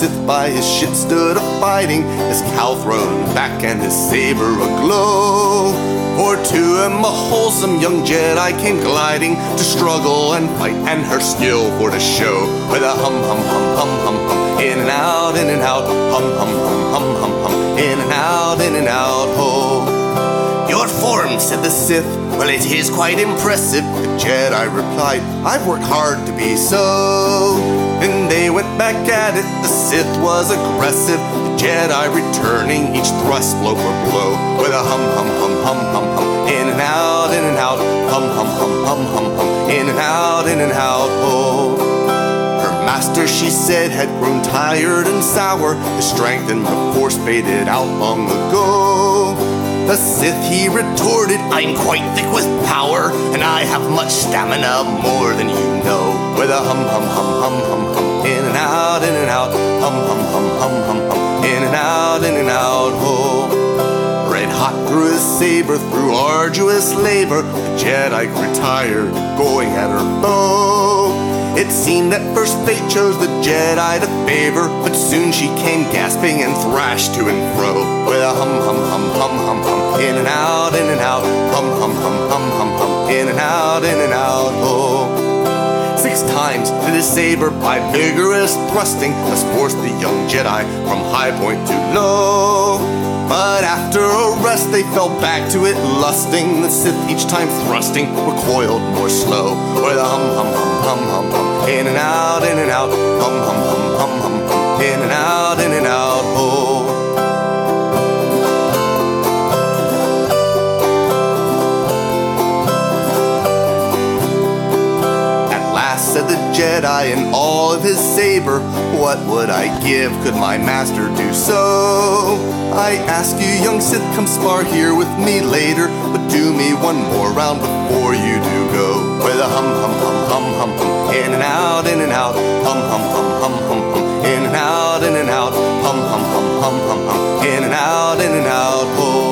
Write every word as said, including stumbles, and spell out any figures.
Sith by his shit stood a-fighting, his cowl thrown back and his saber aglow. For to him a wholesome young Jedi came gliding, to struggle and fight and her skill for to show. With a hum hum hum hum hum hum, in and out, in and out, hum hum hum hum hum hum, in and out, in and out, ho. Your form, said the Sith, well it is quite impressive. The Jedi replied, I've worked hard to be so. Then they went back at it, the Sith was aggressive, the Jedi returning each thrust blow for blow. With a hum hum hum hum hum hum, in and out, in and out, hum hum hum hum hum hum, in and out, in and out, oh. Her master, she said, had grown tired and sour, his strength and the force faded out long ago. The Sith, he retorted, I'm quite thick with power, and I have much stamina, more than you know. With a hum hum hum hum hum hum, in and out, in and out, hum hum hum hum hum hum, in and out, in and out, ho. Red hot through his saber, through arduous labor, the Jedi grew tired, going at her bow. It seemed that first fate chose the Jedi to favor, but soon she came gasping and thrashed to and fro. With a hum hum hum hum hum hum, in and out, in and out, hum hum hum hum hum hum, in and out, in and out, oh. Six times did his saber by vigorous thrusting thus forced the young Jedi from high point to low. But after a rest they fell back to it lusting. The Sith each time thrusting recoiled more slow. With a hum hum hum hum hum hum, in and out, in and out, hum hum hum hum hum hum, in and out, in and out, oh. Said the Jedi in all of his saber, what would I give, could my master do so? I ask you, young Sith, come spar here with me later, but do me one more round before you do go. With a hum hum hum hum hum hum, in and out, in and out, hum hum hum hum hum hum, in and out, in and out, hum hum hum hum hum hum, in and out, in and out, oh.